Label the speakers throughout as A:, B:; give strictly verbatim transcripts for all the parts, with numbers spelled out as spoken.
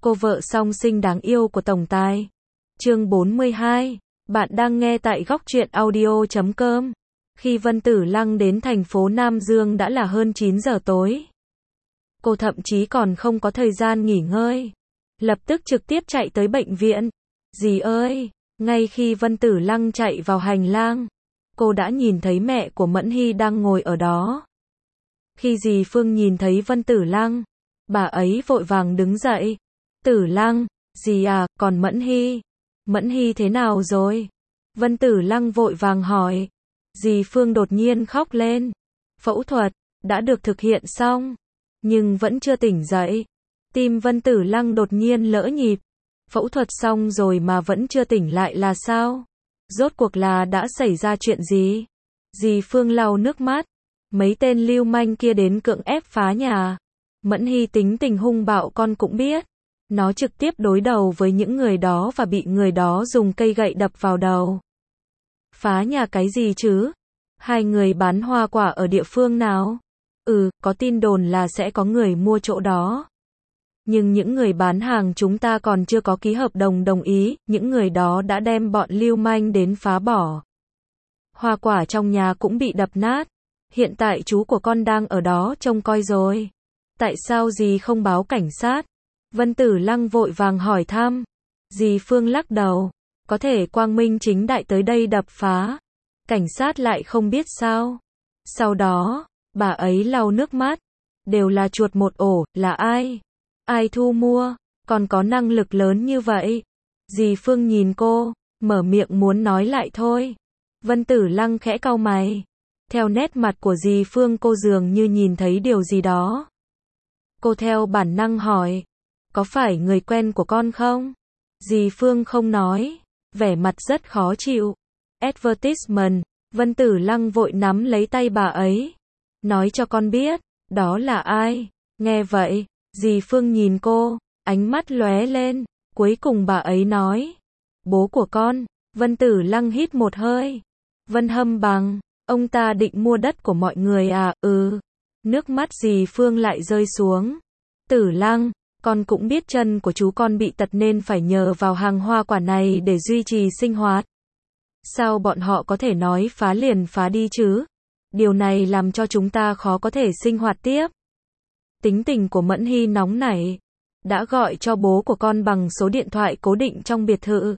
A: cô vợ song sinh đáng yêu của tổng tài. Chương bốn mươi hai. Bạn đang nghe tại góc truyện audio chấm com. Khi Vân Tử Lăng đến thành phố Nam Dương đã là hơn chín giờ tối. Cô thậm chí còn không có thời gian nghỉ ngơi. Lập tức trực tiếp chạy tới bệnh viện. Dì ơi! Ngay khi Vân Tử Lăng chạy vào hành lang, cô đã nhìn thấy mẹ của Mẫn Hy đang ngồi ở đó. Khi dì Phương nhìn thấy Vân Tử Lăng, bà ấy vội vàng đứng dậy. Tử Lăng, dì à, còn Mẫn Hy? Mẫn Hy thế nào rồi? Vân Tử Lăng vội vàng hỏi. Dì Phương đột nhiên khóc lên. Phẫu thuật đã được thực hiện xong, nhưng vẫn chưa tỉnh dậy. Tim Vân Tử Lăng đột nhiên lỡ nhịp. Phẫu thuật xong rồi mà vẫn chưa tỉnh lại là sao? Rốt cuộc là đã xảy ra chuyện gì? Dì Phương lau nước mắt. Mấy tên lưu manh kia đến cưỡng ép phá nhà. Mẫn Hy tính tình hung bạo con cũng biết. Nó trực tiếp đối đầu với những người đó và bị người đó dùng cây gậy đập vào đầu. Phá nhà cái gì chứ? Hai người bán hoa quả ở địa phương nào? Ừ, có tin đồn là sẽ có người mua chỗ đó. Nhưng những người bán hàng chúng ta còn chưa có ký hợp đồng đồng ý, những người đó đã đem bọn lưu manh đến phá bỏ. Hoa quả trong nhà cũng bị đập nát. Hiện tại chú của con đang ở đó trông coi rồi. Tại sao dì không báo cảnh sát? Vân Tử Lăng vội vàng hỏi thăm. Dì Phương lắc đầu. Có thể quang minh chính đại tới đây đập phá. Cảnh sát lại không biết sao. Sau đó, bà ấy lau nước mắt. Đều là chuột một ổ, là ai? Ai thu mua? Còn có năng lực lớn như vậy? Dì Phương nhìn cô, mở miệng muốn nói lại thôi. Vân Tử Lăng khẽ cau mày. Theo nét mặt của dì Phương cô dường như nhìn thấy điều gì đó. Cô theo bản năng hỏi. Có phải người quen của con không? Dì Phương không nói. Vẻ mặt rất khó chịu. Advertisement. Vân Tử Lăng vội nắm lấy tay bà ấy. Nói cho con biết. Đó là ai? Nghe vậy, dì Phương nhìn cô. Ánh mắt lóe lên. Cuối cùng bà ấy nói. Bố của con. Vân Tử Lăng hít một hơi. Vân Hâm Bằng. Ông ta định mua đất của mọi người à? Ừ. Nước mắt dì Phương lại rơi xuống. Tử Lăng, con cũng biết chân của chú con bị tật nên phải nhờ vào hàng hoa quả này để duy trì sinh hoạt. Sao bọn họ có thể nói phá liền phá đi chứ? Điều này làm cho chúng ta khó có thể sinh hoạt tiếp. Tính tình của Mẫn Hy nóng nảy. Đã gọi cho bố của con bằng số điện thoại cố định trong biệt thự.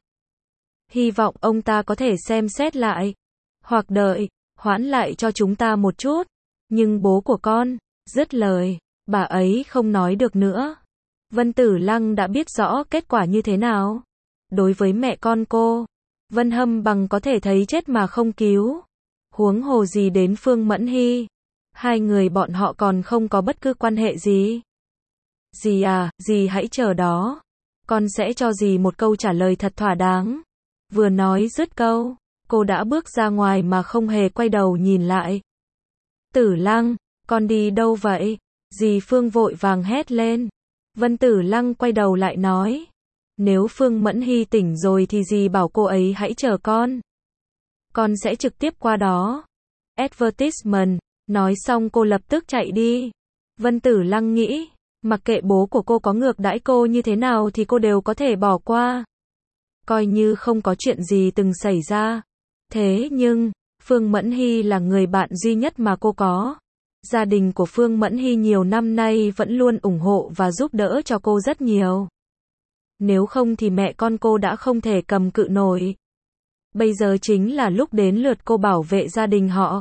A: Hy vọng ông ta có thể xem xét lại. Hoặc đợi, hoãn lại cho chúng ta một chút. Nhưng bố của con, dứt lời, bà ấy không nói được nữa. Vân Tử Lăng đã biết rõ kết quả như thế nào. Đối với mẹ con cô, Vân Hâm Bằng có thể thấy chết mà không cứu. Huống hồ gì đến Phương Mẫn Hy. Hai người bọn họ còn không có bất cứ quan hệ gì. Dì à, dì hãy chờ đó. Con sẽ cho dì một câu trả lời thật thỏa đáng. Vừa nói dứt câu, cô đã bước ra ngoài mà không hề quay đầu nhìn lại. Tử Lăng, con đi đâu vậy? Dì Phương vội vàng hét lên. Vân Tử Lăng quay đầu lại nói. Nếu Phương Mẫn Hy tỉnh rồi thì dì bảo cô ấy hãy chờ con. Con sẽ trực tiếp qua đó. Advertisement. Nói xong cô lập tức chạy đi. Vân Tử Lăng nghĩ, mặc kệ bố của cô có ngược đãi cô như thế nào thì cô đều có thể bỏ qua. Coi như không có chuyện gì từng xảy ra. Thế nhưng, Phương Mẫn Hy là người bạn duy nhất mà cô có. Gia đình của Phương Mẫn Hy nhiều năm nay vẫn luôn ủng hộ và giúp đỡ cho cô rất nhiều. Nếu không thì mẹ con cô đã không thể cầm cự nổi. Bây giờ chính là lúc đến lượt cô bảo vệ gia đình họ.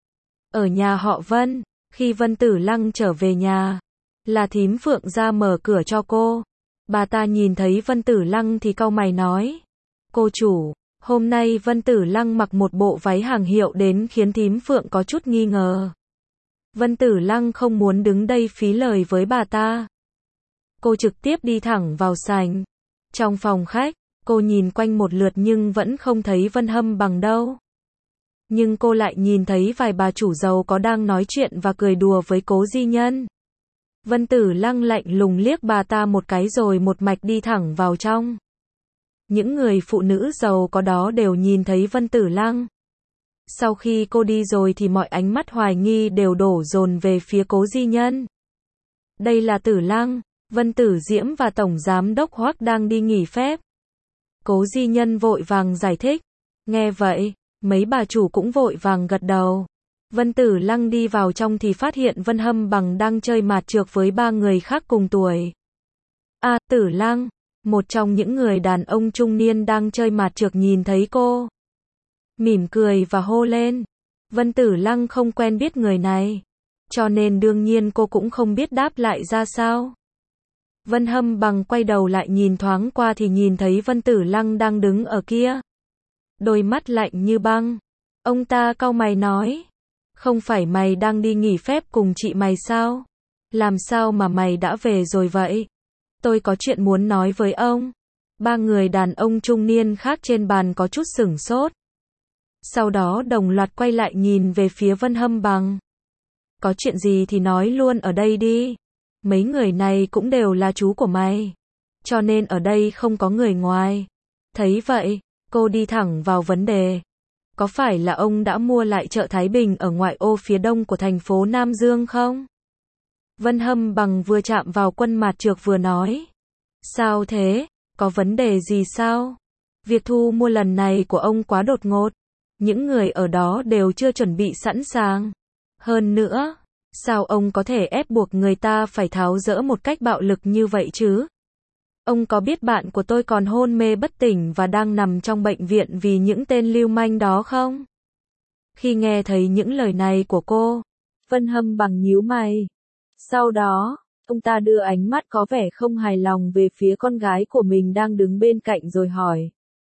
A: Ở nhà họ Vân, khi Vân Tử Lăng trở về nhà, là thím Phượng ra mở cửa cho cô. Bà ta nhìn thấy Vân Tử Lăng thì cau mày nói. Cô chủ, hôm nay Vân Tử Lăng mặc một bộ váy hàng hiệu đến khiến thím Phượng có chút nghi ngờ. Vân Tử Lăng không muốn đứng đây phí lời với bà ta. Cô trực tiếp đi thẳng vào sảnh. Trong phòng khách, cô nhìn quanh một lượt nhưng vẫn không thấy Vân Hâm Bằng đâu. Nhưng cô lại nhìn thấy vài bà chủ giàu có đang nói chuyện và cười đùa với Cố Di Nhân. Vân Tử Lăng lạnh lùng liếc bà ta một cái rồi một mạch đi thẳng vào trong. Những người phụ nữ giàu có đó đều nhìn thấy Vân Tử Lăng. Sau khi cô đi rồi thì mọi ánh mắt hoài nghi đều đổ dồn về phía Cố Di Nhân. Đây là Tử Lăng, Vân Tử Diễm và Tổng Giám đốc Hoắc đang đi nghỉ phép. Cố Di Nhân vội vàng giải thích. Nghe vậy, mấy bà chủ cũng vội vàng gật đầu. Vân Tử Lăng đi vào trong thì phát hiện Vân Hâm Bằng đang chơi mạt trược với ba người khác cùng tuổi. À, Tử Lăng, một trong những người đàn ông trung niên đang chơi mạt trược nhìn thấy cô, mỉm cười và hô lên. Vân Tử Lăng không quen biết người này, cho nên đương nhiên cô cũng không biết đáp lại ra sao. Vân Hâm Bằng quay đầu lại nhìn thoáng qua thì nhìn thấy Vân Tử Lăng đang đứng ở kia. Đôi mắt lạnh như băng. Ông ta cau mày nói. Không phải mày đang đi nghỉ phép cùng chị mày sao? Làm sao mà mày đã về rồi vậy? Tôi có chuyện muốn nói với ông. Ba người đàn ông trung niên khác trên bàn có chút sửng sốt. Sau đó đồng loạt quay lại nhìn về phía Vân Hâm Bằng. Có chuyện gì thì nói luôn ở đây đi. Mấy người này cũng đều là chú của mày. Cho nên ở đây không có người ngoài. Thấy vậy, cô đi thẳng vào vấn đề. Có phải là ông đã mua lại chợ Thái Bình ở ngoại ô phía đông của thành phố Nam Dương không? Vân Hâm Bằng vừa chạm vào quân mạt trược vừa nói. Sao thế? Có vấn đề gì sao? Việc thu mua lần này của ông quá đột ngột. Những người ở đó đều chưa chuẩn bị sẵn sàng. Hơn nữa, sao ông có thể ép buộc người ta phải tháo dỡ một cách bạo lực như vậy chứ? Ông có biết bạn của tôi còn hôn mê bất tỉnh và đang nằm trong bệnh viện vì những tên lưu manh đó không? Khi nghe thấy những lời này của cô, Vân Hâm Bằng nhíu mày. Sau đó, ông ta đưa ánh mắt có vẻ không hài lòng về phía con gái của mình đang đứng bên cạnh rồi hỏi.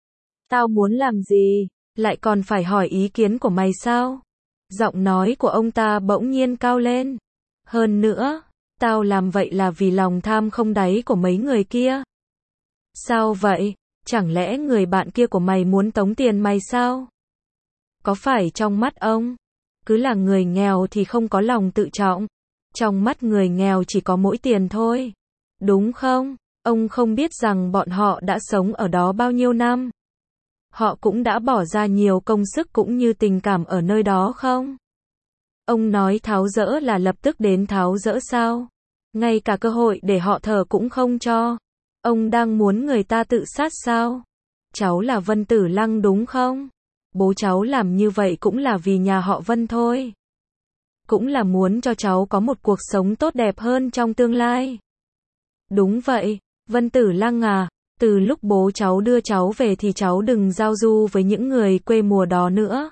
A: Tao muốn làm gì? Lại còn phải hỏi ý kiến của mày sao? Giọng nói của ông ta bỗng nhiên cao lên. Hơn nữa, tao làm vậy là vì lòng tham không đáy của mấy người kia. Sao vậy? Chẳng lẽ người bạn kia của mày muốn tống tiền mày sao? Có phải trong mắt ông, cứ là người nghèo thì không có lòng tự trọng? Trong mắt người nghèo chỉ có mỗi tiền thôi. Đúng không? Ông không biết rằng bọn họ đã sống ở đó bao nhiêu năm. Họ cũng đã bỏ ra nhiều công sức cũng như tình cảm ở nơi đó không? Ông nói tháo dỡ là lập tức đến tháo dỡ sao? Ngay cả cơ hội để họ thở cũng không cho. Ông đang muốn người ta tự sát sao? Cháu là Vân Tử Lăng đúng không? Bố cháu làm như vậy cũng là vì nhà họ Vân thôi. Cũng là muốn cho cháu có một cuộc sống tốt đẹp hơn trong tương lai. Đúng vậy, Vân Tử Lăng à, từ lúc bố cháu đưa cháu về thì cháu đừng giao du với những người quê mùa đó nữa.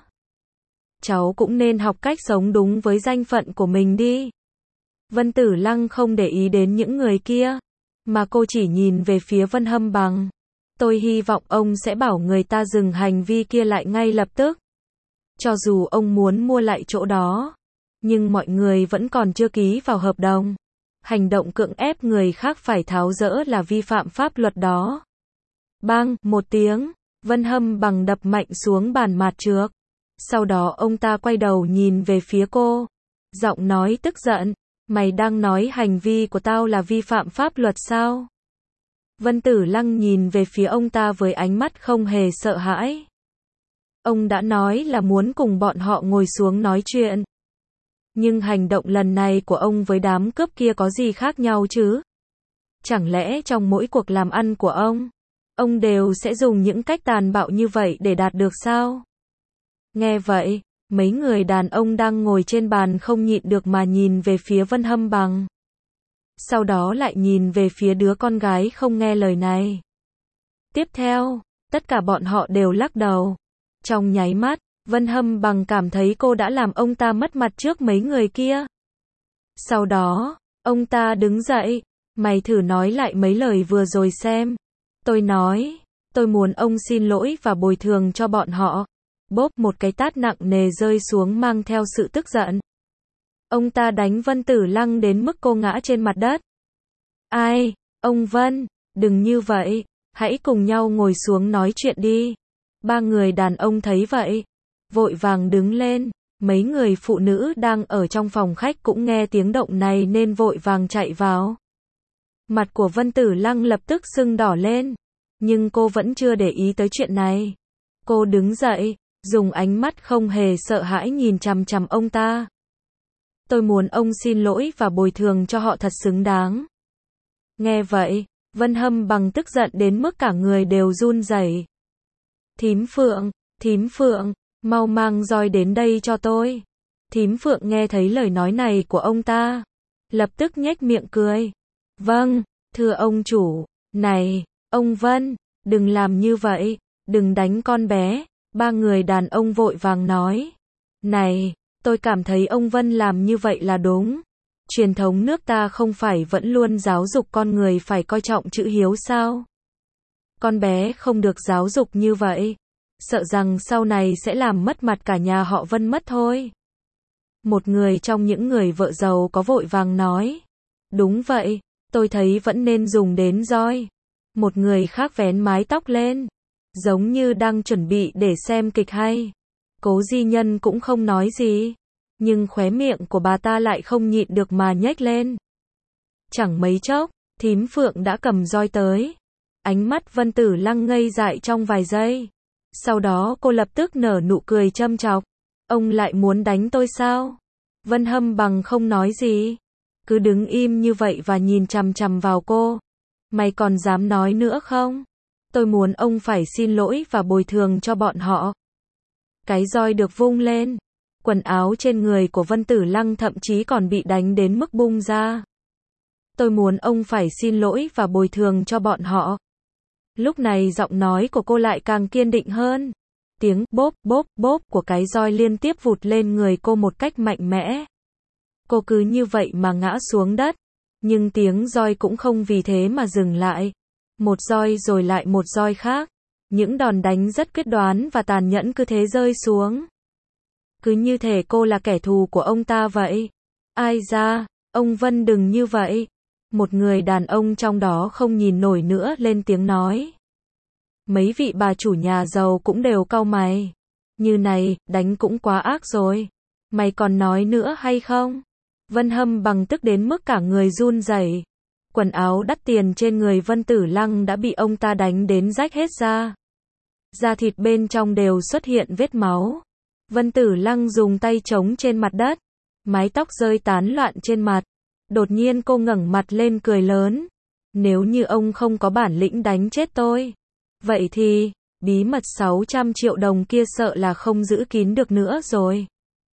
A: Cháu cũng nên học cách sống đúng với danh phận của mình đi. Vân Tử Lăng không để ý đến những người kia, mà cô chỉ nhìn về phía Vân Hâm Bằng. Tôi hy vọng ông sẽ bảo người ta dừng hành vi kia lại ngay lập tức. Cho dù ông muốn mua lại chỗ đó, nhưng mọi người vẫn còn chưa ký vào hợp đồng. Hành động cưỡng ép người khác phải tháo dỡ là vi phạm pháp luật đó. Bang, một tiếng, Vân Hâm Bằng đập mạnh xuống bàn mạt trược. Sau đó ông ta quay đầu nhìn về phía cô. Giọng nói tức giận, mày đang nói hành vi của tao là vi phạm pháp luật sao? Vân Tử Lăng nhìn về phía ông ta với ánh mắt không hề sợ hãi. Ông đã nói là muốn cùng bọn họ ngồi xuống nói chuyện. Nhưng hành động lần này của ông với đám cướp kia có gì khác nhau chứ? Chẳng lẽ trong mỗi cuộc làm ăn của ông, ông đều sẽ dùng những cách tàn bạo như vậy để đạt được sao? Nghe vậy, mấy người đàn ông đang ngồi trên bàn không nhịn được mà nhìn về phía Vân Hâm Bằng. Sau đó lại nhìn về phía đứa con gái không nghe lời này. Tiếp theo, tất cả bọn họ đều lắc đầu. Trong nháy mắt, Vân Hâm Bằng cảm thấy cô đã làm ông ta mất mặt trước mấy người kia. Sau đó, ông ta đứng dậy. Mày thử nói lại mấy lời vừa rồi xem. Tôi nói, tôi muốn ông xin lỗi và bồi thường cho bọn họ. Bốp, một cái tát nặng nề rơi xuống mang theo sự tức giận. Ông ta đánh Vân Tử Lăng đến mức cô ngã trên mặt đất. Ai, ông Vân, đừng như vậy, hãy cùng nhau ngồi xuống nói chuyện đi. Ba người đàn ông thấy vậy, vội vàng đứng lên. Mấy người phụ nữ đang ở trong phòng khách cũng nghe tiếng động này nên vội vàng chạy vào. Mặt của Vân Tử Lăng lập tức sưng đỏ lên, nhưng cô vẫn chưa để ý tới chuyện này. Cô đứng dậy, dùng ánh mắt không hề sợ hãi nhìn chằm chằm ông ta. Tôi muốn ông xin lỗi và bồi thường cho họ thật xứng đáng. Nghe vậy, Vân Hâm Bằng tức giận đến mức cả người đều run rẩy. Thím Phượng, thím Phượng, mau mang roi đến đây cho tôi. Thím Phượng nghe thấy lời nói này của ông ta, lập tức nhếch miệng cười. Vâng, thưa ông chủ. Này, ông Vân, đừng làm như vậy, đừng đánh con bé. Ba người đàn ông vội vàng nói. Này, tôi cảm thấy ông Vân làm như vậy là đúng. Truyền thống nước ta không phải vẫn luôn giáo dục con người phải coi trọng chữ hiếu sao? Con bé không được giáo dục như vậy, sợ rằng sau này sẽ làm mất mặt cả nhà họ Vân mất thôi. Một người trong những người vợ giàu có vội vàng nói. Đúng vậy, tôi thấy vẫn nên dùng đến roi. Một người khác vén mái tóc lên, giống như đang chuẩn bị để xem kịch hay. Cố Di Nhân cũng không nói gì, nhưng khóe miệng của bà ta lại không nhịn được mà nhếch lên. Chẳng mấy chốc, thím Phượng đã cầm roi tới. Ánh mắt Vân Tử Lăng ngây dại trong vài giây. Sau đó cô lập tức nở nụ cười châm chọc. Ông lại muốn đánh tôi sao? Vân Hâm Bằng không nói gì, cứ đứng im như vậy và nhìn chằm chằm vào cô. Mày còn dám nói nữa không? Tôi muốn ông phải xin lỗi và bồi thường cho bọn họ. Cái roi được vung lên, quần áo trên người của Vân Tử Lăng thậm chí còn bị đánh đến mức bung ra. Tôi muốn ông phải xin lỗi và bồi thường cho bọn họ. Lúc này giọng nói của cô lại càng kiên định hơn. Tiếng bốp bốp bốp của cái roi liên tiếp vụt lên người cô một cách mạnh mẽ. Cô cứ như vậy mà ngã xuống đất. Nhưng tiếng roi cũng không vì thế mà dừng lại. Một roi rồi lại một roi khác. Những đòn đánh rất quyết đoán và tàn nhẫn cứ thế rơi xuống. Cứ như thể cô là kẻ thù của ông ta vậy. Ai da, ông Vân đừng như vậy. Một người đàn ông trong đó không nhìn nổi nữa lên tiếng nói. Mấy vị bà chủ nhà giàu cũng đều cau mày. Như này, đánh cũng quá ác rồi. Mày còn nói nữa hay không? Vân Hâm Bằng tức đến mức cả người run rẩy. Quần áo đắt tiền trên người Vân Tử Lăng đã bị ông ta đánh đến rách hết ra. Da thịt bên trong đều xuất hiện vết máu. Vân Tử Lăng dùng tay chống trên mặt đất. Mái tóc rơi tán loạn trên mặt. Đột nhiên cô ngẩng mặt lên cười lớn. Nếu như ông không có bản lĩnh đánh chết tôi, vậy thì, bí mật sáu trăm triệu đồng kia sợ là không giữ kín được nữa rồi.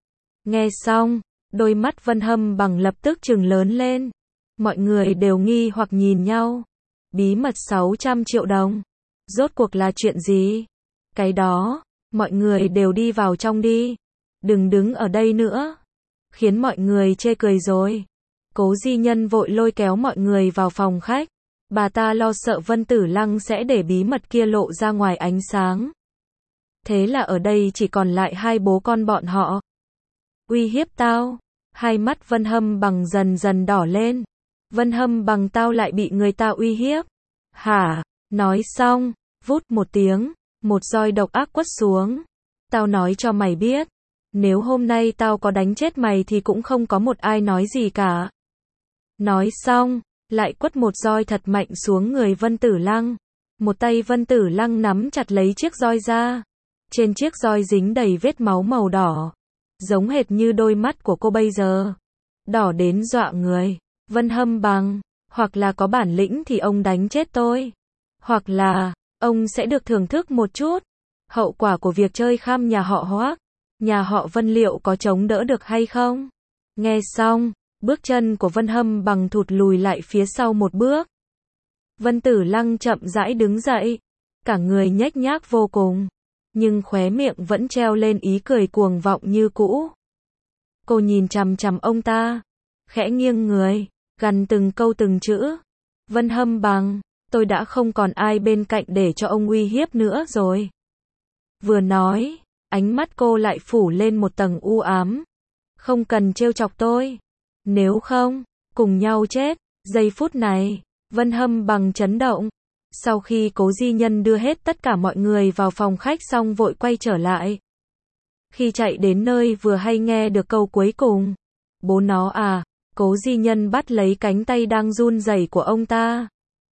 A: Nghe xong, đôi mắt Vân Hâm Bằng lập tức trừng lớn lên. Mọi người đều nghi hoặc nhìn nhau. Bí mật sáu trăm triệu đồng. Rốt cuộc là chuyện gì? Cái đó, mọi người đều đi vào trong đi. Đừng đứng ở đây nữa. Khiến mọi người chê cười rồi. Cố Di Nhân vội lôi kéo mọi người vào phòng khách. Bà ta lo sợ Vân Tử Lăng sẽ để bí mật kia lộ ra ngoài ánh sáng. Thế là ở đây chỉ còn lại hai bố con bọn họ. Uy hiếp tao. Hai mắt Vân Hâm Bằng dần dần đỏ lên. Vân Hâm Bằng tao lại bị người ta uy hiếp. Hả? Nói xong, vút một tiếng, một roi độc ác quất xuống. Tao nói cho mày biết, nếu hôm nay tao có đánh chết mày thì cũng không có một ai nói gì cả. Nói xong, lại quất một roi thật mạnh xuống người Vân Tử Lăng. Một tay Vân Tử Lăng nắm chặt lấy chiếc roi ra. Trên chiếc roi dính đầy vết máu màu đỏ. Giống hệt như đôi mắt của cô bây giờ. Đỏ đến dọa người. Vân Hâm Bằng, hoặc là có bản lĩnh thì ông đánh chết tôi. Hoặc là, ông sẽ được thưởng thức một chút. Hậu quả của việc chơi khăm nhà họ Hoác, nhà họ Vân liệu có chống đỡ được hay không? Nghe xong, bước chân của Vân Hâm Bằng thụt lùi lại phía sau một bước. Vân Tử Lăng chậm rãi đứng dậy, cả người nhếch nhác vô cùng, nhưng khóe miệng vẫn treo lên ý cười cuồng vọng như cũ. Cô nhìn chằm chằm ông ta, khẽ nghiêng người, gằn từng câu từng chữ. Vân Hâm Bằng, tôi đã không còn ai bên cạnh để cho ông uy hiếp nữa rồi. Vừa nói, ánh mắt cô lại phủ lên một tầng u ám. Không cần trêu chọc tôi. Nếu không, cùng nhau chết. Giây phút này, Vân Hâm Bằng chấn động. Sau khi Cố Di Nhân đưa hết tất cả mọi người vào phòng khách xong vội quay trở lại. Khi chạy đến nơi vừa hay nghe được câu cuối cùng. Bố nó à, Cố Di Nhân bắt lấy cánh tay đang run rẩy của ông ta.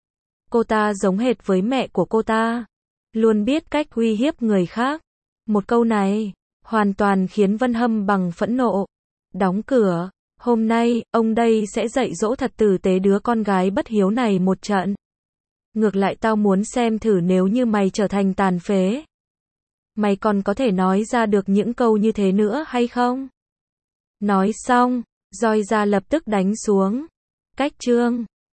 A: Cô ta giống hệt với mẹ của cô ta. Luôn biết cách uy hiếp người khác. Một câu này, hoàn toàn khiến Vân Hâm Bằng phẫn nộ. Đóng cửa, Hôm nay, ông đây sẽ dạy dỗ thật tử tế đứa con gái bất hiếu này một trận. Ngược lại tao muốn xem thử nếu như mày trở thành tàn phế. Mày còn có thể nói ra được những câu như thế nữa hay không? Nói xong, roi ra lập tức đánh xuống. Cách chương